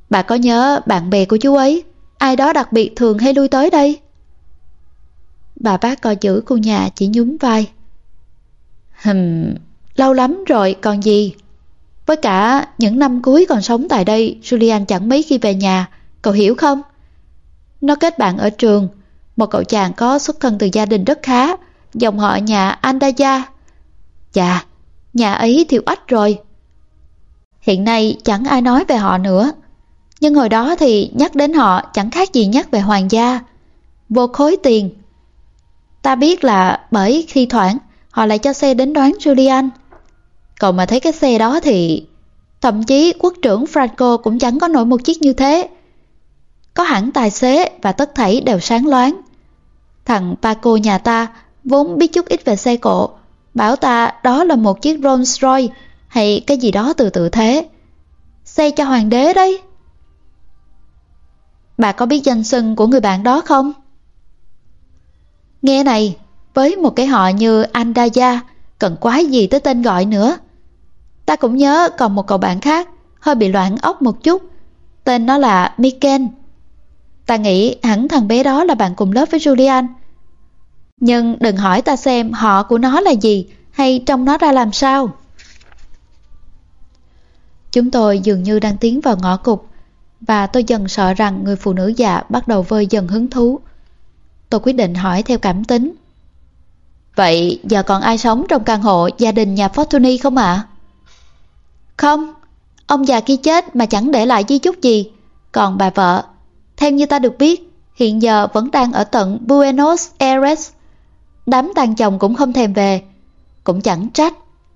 Bà có nhớ bạn bè của chú ấy, ai đó đặc biệt thường hay lui tới đây? Bà bác coi giữ cô nhà chỉ nhún vai. Hừm, lâu lắm rồi còn gì. Với cả những năm cuối còn sống tại đây, Julian chẳng mấy khi về nhà, cậu hiểu không? Nó kết bạn ở trường, một cậu chàng có xuất thân từ gia đình rất khá, dòng họ nhà Andaya. Chà, nhà ấy thiểu ách rồi. Hiện nay chẳng ai nói về họ nữa. Nhưng hồi đó thì nhắc đến họ chẳng khác gì nhắc về hoàng gia. Vô khối tiền. Ta biết là bởi thi thoảng họ lại cho xe đến đón Julian. Cậu mà thấy cái xe đó thì... Thậm chí quốc trưởng Franco cũng chẳng có nổi một chiếc như thế. Có hẳn tài xế và tất thảy đều sáng loáng. Thằng Paco nhà ta vốn biết chút ít về xe cộ, bảo ta đó là một chiếc Rolls Royce hay cái gì đó từ tự thế. Xe cho hoàng đế đấy. Bà có biết danh xưng của người bạn đó không? Nghe này, với một cái họ như Andaya, cần quái gì tới tên gọi nữa. Ta cũng nhớ còn một cậu bạn khác, hơi bị loạn óc một chút. Tên nó là Miken. Ta nghĩ hẳn thằng bé đó là bạn cùng lớp với Julian. Nhưng đừng hỏi ta xem họ của nó là gì hay trông nó ra làm sao. Chúng tôi dường như đang tiến vào ngõ cụt, và tôi dần sợ rằng người phụ nữ già bắt đầu vơi dần hứng thú. Tôi quyết định hỏi theo cảm tính. Vậy giờ còn ai sống trong căn hộ gia đình nhà Fortuny không ạ? À? Không, ông già kia chết mà chẳng để lại di chúc gì. Còn bà vợ, theo như ta được biết, hiện giờ vẫn đang ở tận Buenos Aires. Đám tang chồng cũng không thèm về. Cũng chẳng trách.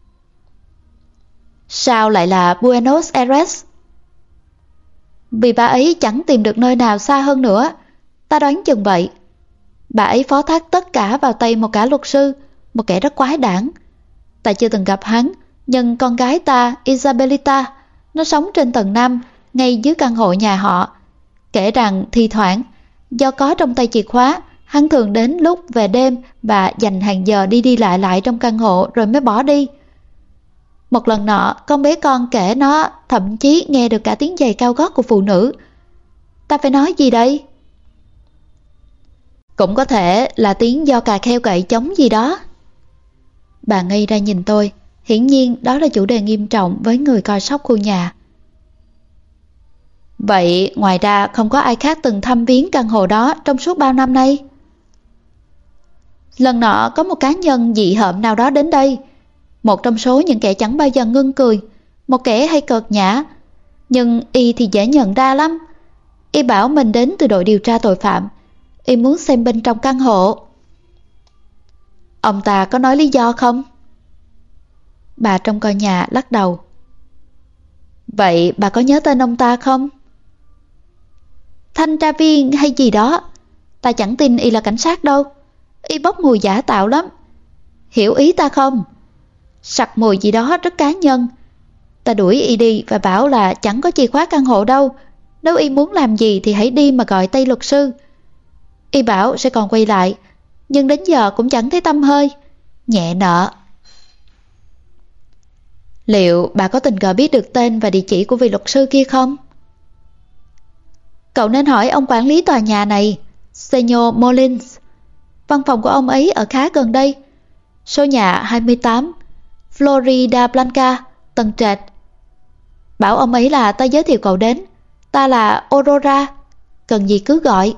Sao lại là Buenos Aires? Vì bà ấy chẳng tìm được nơi nào xa hơn nữa. Ta đoán chừng vậy. Bà ấy phó thác tất cả vào tay một cả luật sư, một kẻ rất quái đản. Ta chưa từng gặp hắn, nhưng con gái ta, Isabelita, nó sống trên tầng năm, ngay dưới căn hộ nhà họ. Kể rằng thi thoảng, do có trong tay chìa khóa, hắn thường đến lúc về đêm và dành hàng giờ đi đi lại lại trong căn hộ rồi mới bỏ đi. Một lần nọ, con bé con kể nó thậm chí nghe được cả tiếng giày cao gót của phụ nữ. Ta phải nói gì đây? Cũng có thể là tiếng do cà kheo cậy trống gì đó. Bà ngây ra nhìn tôi. Hiển nhiên đó là chủ đề nghiêm trọng với người coi sóc khu nhà. Vậy ngoài ra không có ai khác từng thăm viếng căn hộ đó trong suốt bao năm nay? Lần nọ có một cá nhân dị hợm nào đó đến đây. Một trong số những kẻ chẳng bao giờ ngưng cười. Một kẻ hay cợt nhã. Nhưng y thì dễ nhận ra lắm. Y bảo mình đến từ đội điều tra tội phạm. Y muốn xem bên trong căn hộ. Ông ta có nói lý do không? Bà trong coi nhà lắc đầu. Vậy bà có nhớ tên ông ta không? Thanh tra viên hay gì đó. Ta chẳng tin y là cảnh sát đâu. Y bốc mùi giả tạo lắm. Hiểu ý ta không? Sặc mùi gì đó rất cá nhân. Ta đuổi y đi và bảo là chẳng có chìa khóa căn hộ đâu. Nếu y muốn làm gì thì hãy đi mà gọi tay luật sư. Y bảo sẽ còn quay lại, nhưng đến giờ cũng chẳng thấy tăm hơi. Nhẹ nợ. Liệu bà có tình cờ biết được tên và địa chỉ của vị luật sư kia không? Cậu nên hỏi ông quản lý tòa nhà này, Senor Molins. Văn phòng của ông ấy ở khá gần đây. Số nhà hai mươi tám, Florida Blanca, tầng trệt. Bảo ông ấy là ta giới thiệu cậu đến. Ta là Aurora. Cần gì cứ gọi.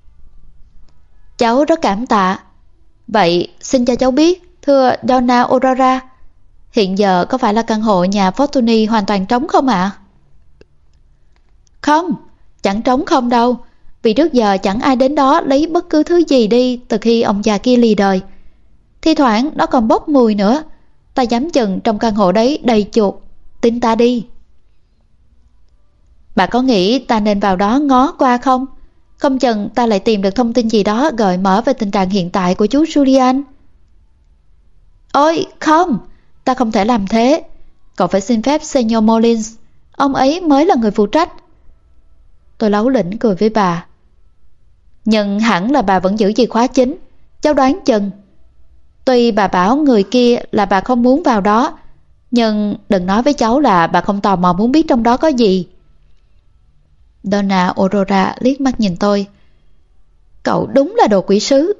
Cháu rất cảm tạ. Vậy xin cho cháu biết, thưa Donna Aurora, hiện giờ có phải là căn hộ nhà Fortuny hoàn toàn trống không ạ? À? Không, chẳng trống không đâu. Vì trước giờ chẳng ai đến đó lấy bất cứ thứ gì đi từ khi ông già kia lìa đời. Thi thoảng nó còn bốc mùi nữa. Ta dám chừng trong căn hộ đấy đầy chuột. Tin ta đi. Bà có nghĩ ta nên vào đó ngó qua không? Không chừng ta lại tìm được thông tin gì đó gợi mở về tình trạng hiện tại của chú Julian. Ôi không, ta không thể làm thế. Cậu phải xin phép Senor Molins. Ông ấy mới là người phụ trách. Tôi láu lĩnh cười với bà. Nhưng hẳn là bà vẫn giữ chìa khóa chính. Cháu đoán chừng. Tuy bà bảo người kia là bà không muốn vào đó, nhưng đừng nói với cháu là bà không tò mò muốn biết trong đó có gì. Donna Aurora liếc mắt nhìn tôi. Cậu đúng là đồ quỷ sứ.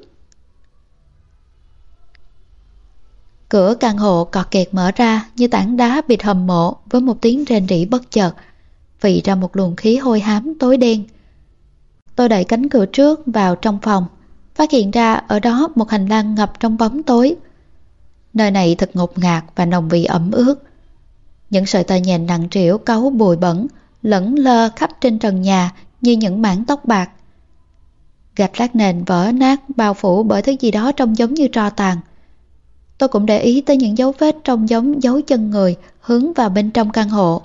Cửa căn hộ cọt kẹt mở ra như tảng đá bịt hầm mộ với một tiếng rền rỉ bất chợt, phì ra một luồng khí hôi hám tối đen. Tôi đẩy cánh cửa trước vào trong phòng, phát hiện ra ở đó một hành lang ngập trong bóng tối. Nơi này thật ngột ngạt và nồng vị ẩm ướt. Những sợi tơ nhện nặng trĩu cáu bụi bẩn lẫn lơ khắp trên trần nhà như những mảng tóc bạc. Gạch lát nền vỡ nát bao phủ bởi thứ gì đó trông giống như tro tàn. Tôi cũng để ý tới những dấu vết trông giống dấu chân người hướng vào bên trong căn hộ.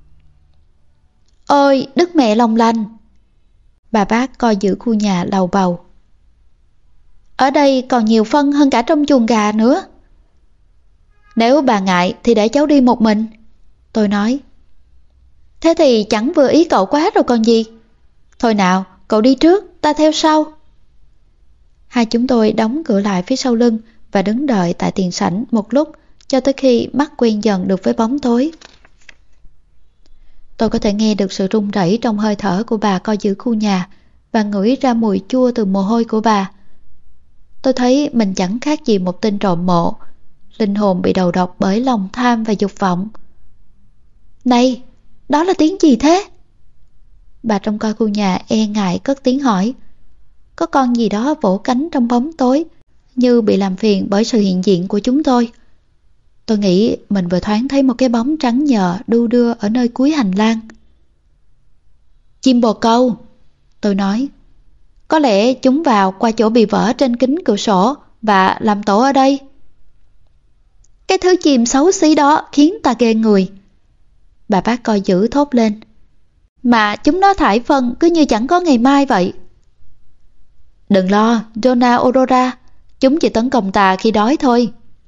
Ôi, đức mẹ lòng lành! Bà bác coi giữ khu nhà lầu bầu. Ở đây còn nhiều phân hơn cả trong chuồng gà nữa. Nếu bà ngại thì để cháu đi một mình, tôi nói. Thế thì chẳng vừa ý cậu quá rồi còn gì. Thôi nào, cậu đi trước, ta theo sau. Hai chúng tôi đóng cửa lại phía sau lưng và đứng đợi tại tiền sảnh một lúc cho tới khi mắt quen dần được với bóng tối. Tôi có thể nghe được sự rung rẩy trong hơi thở của bà coi giữ khu nhà và ngửi ra mùi chua từ mồ hôi của bà. Tôi thấy mình chẳng khác gì một tên trộm mộ, linh hồn bị đầu độc bởi lòng tham và dục vọng. Này, đó là tiếng gì thế? Bà trông coi khu nhà e ngại cất tiếng hỏi. Có con gì đó vỗ cánh trong bóng tối, như bị làm phiền bởi sự hiện diện của chúng tôi. Tôi nghĩ mình vừa thoáng thấy một cái bóng trắng nhờ đu đưa ở nơi cuối hành lang. Chim bồ câu, tôi nói. Có lẽ chúng vào qua chỗ bị vỡ trên kính cửa sổ và làm tổ ở đây. Cái thứ chim xấu xí đó khiến ta ghê người. Bà bác coi dữ thốt lên. Mà chúng nó thải phân cứ như chẳng có ngày mai vậy. Đừng lo, Donna Aurora, chúng chỉ tấn công ta khi đói thôi.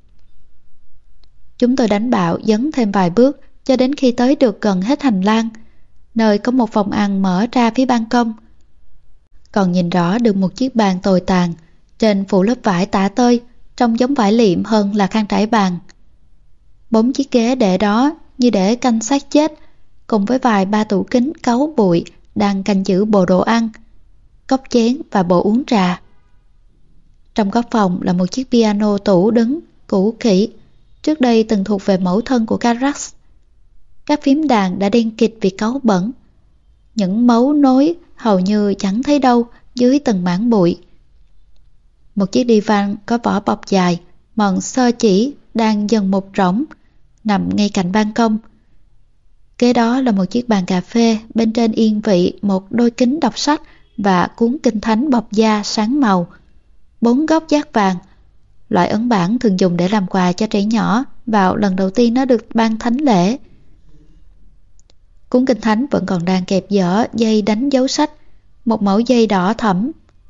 Chúng tôi đánh bạo dấn thêm vài bước cho đến khi tới được gần hết hành lang, nơi có một phòng ăn mở ra phía ban công. Còn nhìn rõ được một chiếc bàn tồi tàn, trên phủ lớp vải tả tơi, trông giống vải liệm hơn là khăn trải bàn. Bốn chiếc ghế để đó như để canh xác chết, cùng với vài ba tủ kính cáu bụi đang canh giữ bộ đồ ăn, cốc chén và bộ uống trà. Trong góc phòng là một chiếc piano tủ đứng, cũ kỹ, trước đây từng thuộc về mẫu thân của Carax. Các phím đàn đã đen kịt vì cáu bẩn. Những mấu nối hầu như chẳng thấy đâu dưới từng mảng bụi. Một chiếc divan có vỏ bọc dài, mòn sơ chỉ đang dần một rỗng, nằm ngay cạnh ban công. Kế đó là một chiếc bàn cà phê, bên trên yên vị một đôi kính đọc sách và cuốn kinh thánh bọc da sáng màu. Bốn góc giác vàng, loại ấn bản thường dùng để làm quà cho trẻ nhỏ vào lần đầu tiên nó được ban thánh lễ. Cuốn kinh thánh vẫn còn đang kẹp dở dây đánh dấu sách, một mẩu dây đỏ thẫm.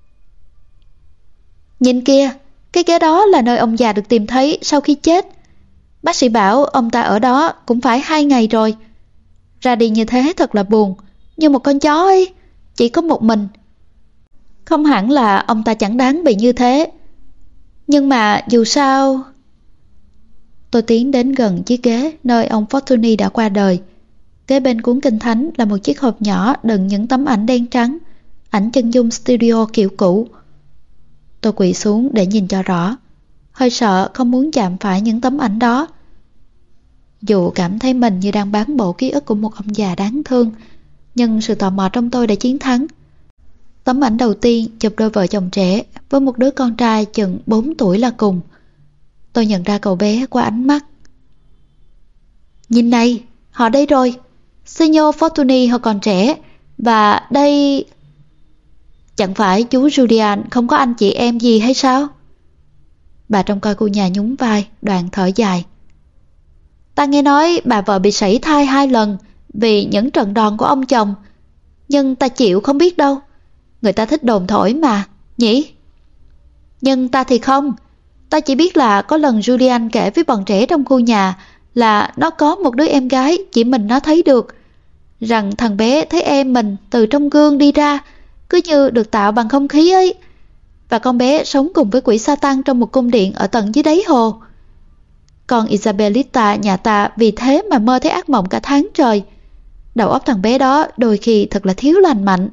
Nhìn kia, cái ghế đó là nơi ông già được tìm thấy sau khi chết. Bác sĩ bảo ông ta ở đó cũng phải hai ngày rồi. Ra đi như thế thật là buồn, như một con chó ấy, chỉ có một mình. Không hẳn là ông ta chẳng đáng bị như thế, nhưng mà dù sao... Tôi tiến đến gần chiếc ghế nơi ông Fortuny đã qua đời. Kế bên cuốn kinh thánh là một chiếc hộp nhỏ đựng những tấm ảnh đen trắng, ảnh chân dung studio kiểu cũ. Tôi quỳ xuống để nhìn cho rõ, hơi sợ không muốn chạm phải những tấm ảnh đó. Dù cảm thấy mình như đang bám bộ ký ức của một ông già đáng thương, nhưng sự tò mò trong tôi đã chiến thắng. Tấm ảnh đầu tiên chụp đôi vợ chồng trẻ với một đứa con trai chừng bốn tuổi là cùng. Tôi nhận ra cậu bé qua ánh mắt. Nhìn này, họ đây rồi. Signor Fortuny họ còn trẻ. Và đây... Chẳng phải chú Julian không có anh chị em gì hay sao? Bà trông coi khu nhà nhún vai, đoạn thở dài. Ta nghe nói bà vợ bị sảy thai hai lần vì những trận đòn của ông chồng. Nhưng ta chịu không biết đâu. Người ta thích đồn thổi mà, nhỉ? Nhưng ta thì không. Ta chỉ biết là có lần Julian kể với bọn trẻ trong khu nhà là nó có một đứa em gái chỉ mình nó thấy được. Rằng thằng bé thấy em mình từ trong gương đi ra, cứ như được tạo bằng không khí ấy. Và con bé sống cùng với quỷ Satan trong một cung điện ở tận dưới đáy hồ. Con Isabelita nhà ta vì thế mà mơ thấy ác mộng cả tháng trời. Đầu óc thằng bé đó đôi khi thật là thiếu lành mạnh.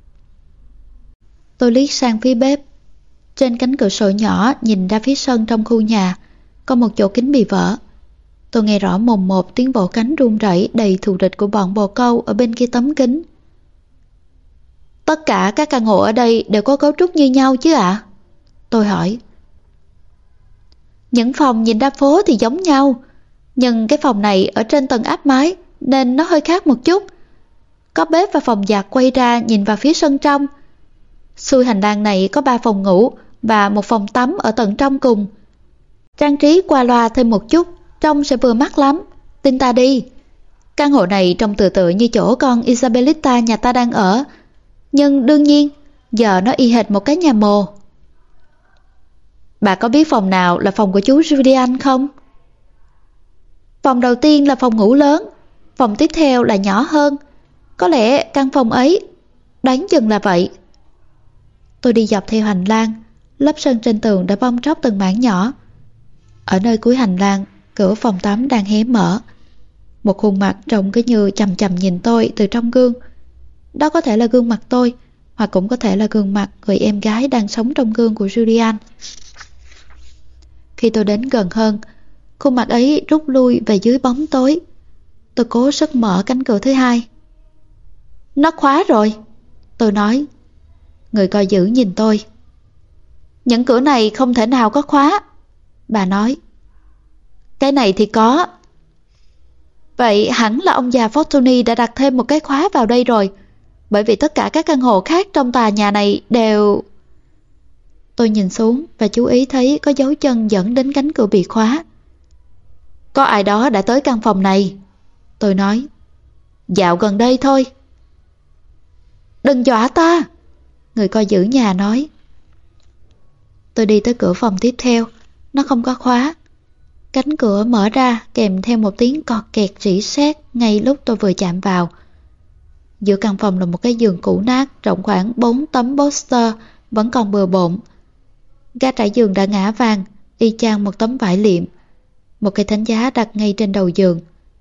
Tôi liếc sang phía bếp. Trên cánh cửa sổ nhỏ nhìn ra phía sân trong khu nhà, có một chỗ kính bị vỡ. Tôi nghe rõ mồm một tiếng vỗ cánh run rẩy đầy thù địch của bọn bồ câu ở bên kia tấm kính. Tất cả các căn hộ ở đây đều có cấu trúc như nhau chứ ạ? À? Tôi hỏi. Những phòng nhìn ra phố thì giống nhau, nhưng cái phòng này ở trên tầng áp mái nên nó hơi khác một chút. Có bếp và phòng giặt quay ra nhìn vào phía sân trong. Xuôi hành lang này có ba phòng ngủ và một phòng tắm ở tận trong cùng. Trang trí qua loa thêm một chút, trông sẽ vừa mắt lắm. Tin ta đi. Căn hộ này trông tựa tựa như chỗ con Isabelita nhà ta đang ở. Nhưng đương nhiên, giờ nó y hệt một cái nhà mồ. Bà có biết phòng nào là phòng của chú Julian không? Phòng đầu tiên là phòng ngủ lớn, phòng tiếp theo là nhỏ hơn. Có lẽ căn phòng ấy, đoán chừng là vậy. Tôi đi dọc theo hành lang, lớp sơn trên tường đã bong tróc từng mảng nhỏ. Ở nơi cuối hành lang, cửa phòng tắm đang hé mở. Một khuôn mặt trông cứ như chằm chằm nhìn tôi từ trong gương. Đó có thể là gương mặt tôi, hoặc cũng có thể là gương mặt người em gái đang sống trong gương của Julian. Khi tôi đến gần hơn, khuôn mặt ấy rút lui về dưới bóng tối. Tôi cố sức mở cánh cửa thứ hai. Nó khóa rồi, tôi nói. Người coi giữ nhìn tôi. Những cửa này không thể nào có khóa, bà nói. Cái này thì có. Vậy hẳn là ông già Fortuny đã đặt thêm một cái khóa vào đây rồi, bởi vì tất cả các căn hộ khác trong tòa nhà này đều... Tôi nhìn xuống và chú ý thấy có dấu chân dẫn đến cánh cửa bị khóa. Có ai đó đã tới căn phòng này, tôi nói. Dạo gần đây thôi. Đừng dọa ta, người coi giữ nhà nói. Tôi đi tới cửa phòng tiếp theo, nó không có khóa. Cánh cửa mở ra kèm theo một tiếng cọt kẹt rỉ sét ngay lúc tôi vừa chạm vào. Giữa căn phòng là một cái giường cũ nát rộng khoảng bốn tấm poster vẫn còn bừa bộn. Ga trải giường đã ngả vàng, y chang một tấm vải liệm. Một cây thánh giá đặt ngay trên đầu giường.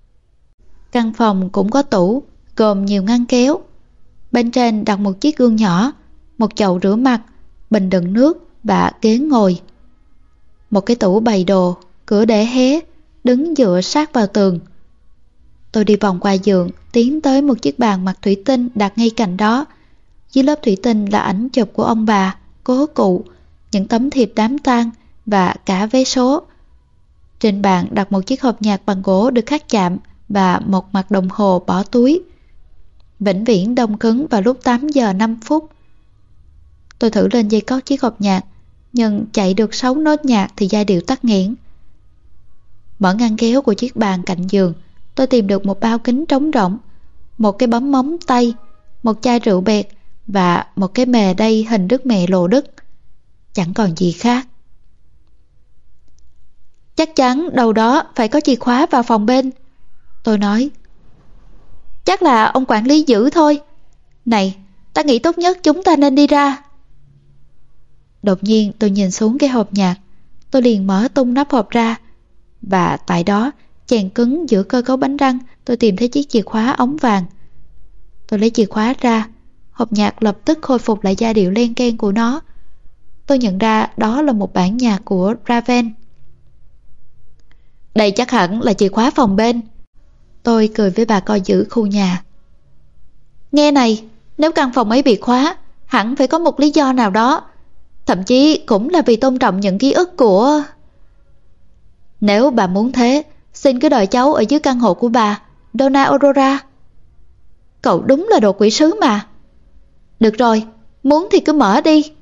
Căn phòng cũng có tủ, gồm nhiều ngăn kéo. Bên trên đặt một chiếc gương nhỏ, một chậu rửa mặt, bình đựng nước và ghế ngồi. Một cái tủ bày đồ, cửa để hé, đứng dựa sát vào tường. Tôi đi vòng qua giường, tiến tới một chiếc bàn mặt thủy tinh đặt ngay cạnh đó. Dưới lớp thủy tinh là ảnh chụp của ông bà, cố cụ, những tấm thiệp đám tang và cả vé số. Trên bàn đặt một chiếc hộp nhạc bằng gỗ được khắc chạm và một mặt đồng hồ bỏ túi. Vĩnh viễn đông cứng vào lúc tám giờ năm phút. Tôi thử lên dây cót chiếc hộp nhạc, nhưng chạy được sáu nốt nhạc thì giai điệu tắt nghẽn. Mở ngăn kéo của chiếc bàn cạnh giường, tôi tìm được một bao kính trống rỗng, một cái bấm móng tay, một chai rượu bẹt và một cái mề đay hình Đức Mẹ Lộ Đức. Chẳng còn gì khác. Chắc chắn đâu đó phải có chìa khóa vào phòng bên, tôi nói. Chắc là ông quản lý giữ thôi. Này, ta nghĩ tốt nhất chúng ta nên đi ra. Đột nhiên tôi nhìn xuống cái hộp nhạc. Tôi liền mở tung nắp hộp ra. Và tại đó, chèn cứng giữa cơ cấu bánh răng, tôi tìm thấy chiếc chìa khóa ống vàng. Tôi lấy chìa khóa ra. Hộp nhạc lập tức khôi phục lại giai điệu len keng của nó. Tôi nhận ra đó là một bản nhạc của Ravel. Đây chắc hẳn là chìa khóa phòng bên, tôi cười với bà coi giữ khu nhà. Nghe này, nếu căn phòng ấy bị khóa, hẳn phải có một lý do nào đó. Thậm chí cũng là vì tôn trọng những ký ức của... Nếu bà muốn thế, xin cứ đợi cháu ở dưới căn hộ của bà, Donna Aurora. Cậu đúng là đồ quỷ sứ mà. Được rồi, muốn thì cứ mở đi.